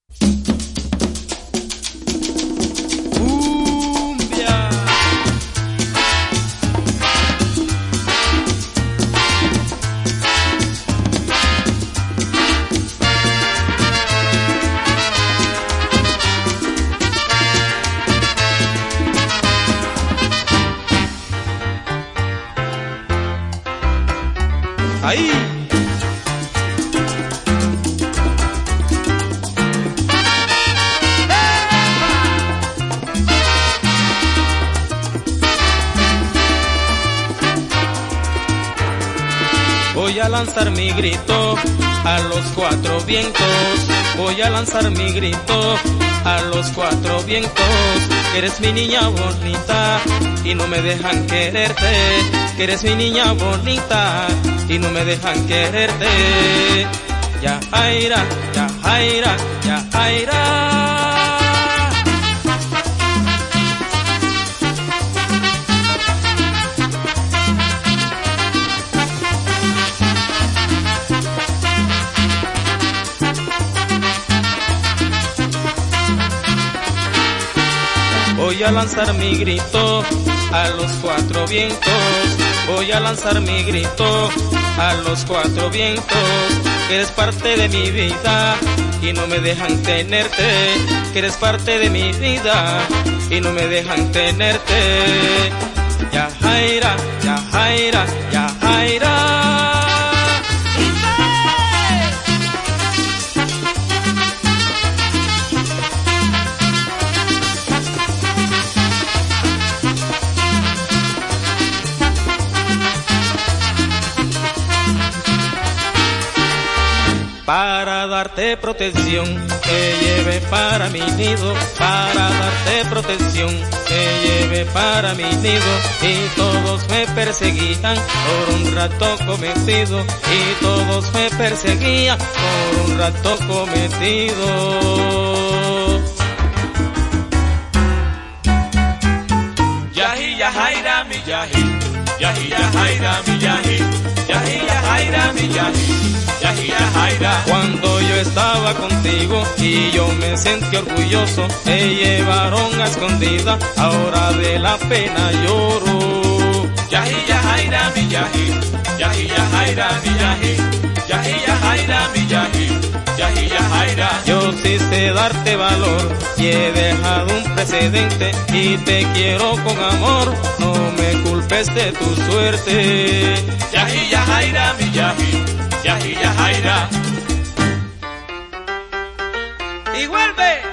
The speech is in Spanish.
Ahí. Voy a lanzar mi grito a los cuatro vientos. Voy a lanzar mi grito a los cuatro vientos. Que eres mi niña bonita y no me dejan quererte. Que eres mi niña bonita y no me dejan quererte. Ya Jaira, ya Jaira, ya Jaira. Voy a lanzar mi grito a los cuatro vientos. Voy a lanzar mi grito a los cuatro vientos. Que eres parte de mi vida y no me dejan tenerte. Que eres parte de mi vida y no me dejan tenerte. Ya Jaira, ya Jaira, ya Jaira. Para darte protección te llevé para mi nido. Para darte protección te llevé para mi nido. Y todos me perseguían por un rato cometido. Y todos me perseguían por un rato cometido. Yahi, ya Jaira, mi yahi. Yahi, ya Jaira, mi yahi. Yahi, ya Jaira, mi yahi. Yahi, ya Jaira. Cuando yo estaba contigo y yo me sentí orgulloso, te llevaron a escondida, ahora de la pena lloro. Yahi, ya Jaira, mi yahi. Yahi, ya Jaira, mi yahi. Yahi, ya Jaira, mi yahi. Yahi, ya Jaira. Yo sí sé darte valor y he dejado un precedente y te quiero con amor, no me culpes de tu suerte. Yahi, ya Jaira, mi yahi. Yahi, ya Jaira. Y vuelve.